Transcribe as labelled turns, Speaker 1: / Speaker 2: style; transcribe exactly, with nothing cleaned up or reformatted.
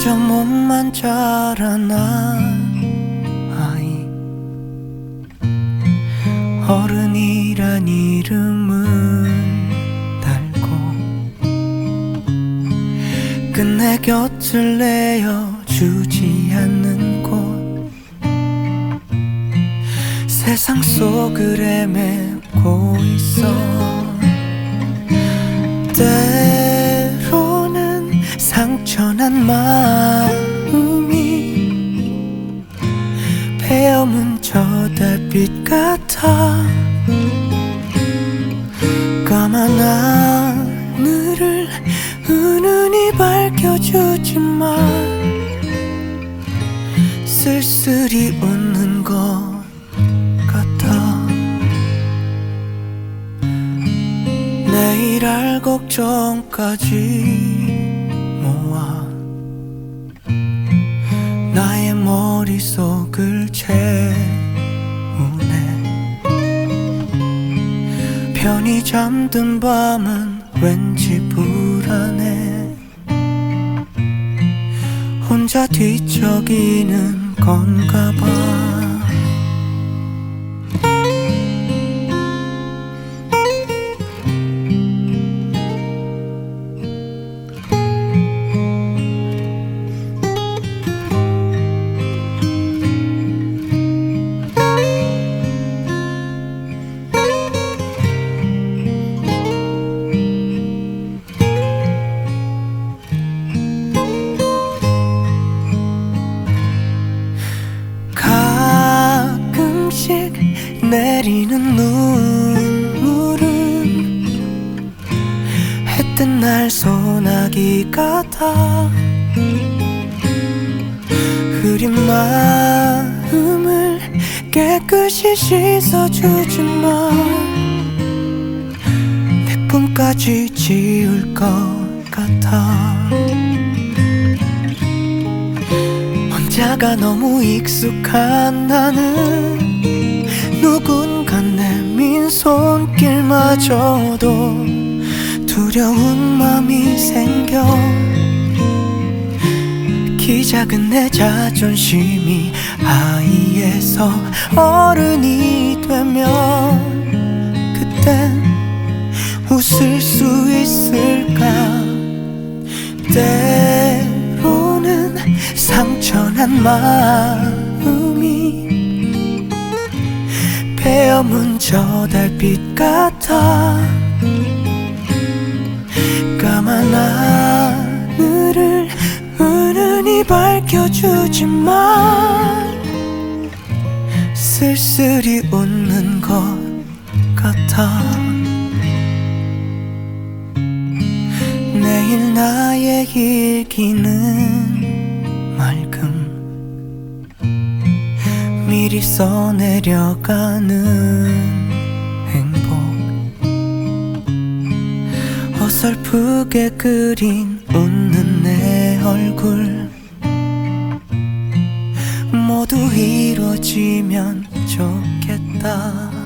Speaker 1: 그저 몸만 자라난 아이, 어른이란 이름을 달고 끝내 곁을 내어주지 않는 곳, 세상 속을 헤매고 있어. 때로는 상처난 마음이 베어문 저 달빛 같아. 까만 하늘을 은은히 밝혀주지만 쓸쓸히 웃는 것 같아. 내일 할 걱정까지 모아 나의 머릿속을 채우네. 편히 잠든 밤은 왠지 불안해. 혼자 뒤척이는 건가 봐. 내리는 눈물은 해뜬 날 소나기 같아. 흐린 마음을 깨끗이 씻어주지만 내 꿈까지 지울 것 같아. 혼자가 너무 익숙한 나는 누군가 내민 손길마저도 두려운 맘이 생겨. 키 작은 내 자존심이 아이에서 어른이 되면 그땐 웃을 수 있을까. 때로는 상처난 마음이 베어문 저 달빛 같아. 까만 하늘을 은은히 밝혀주지만 쓸쓸히 웃는 것 같아. 내일 나의 일기는 맑음 미리 써내려가는 행복. 어설프게 그린 웃는 내 얼굴 모두 이루어지면 좋겠다.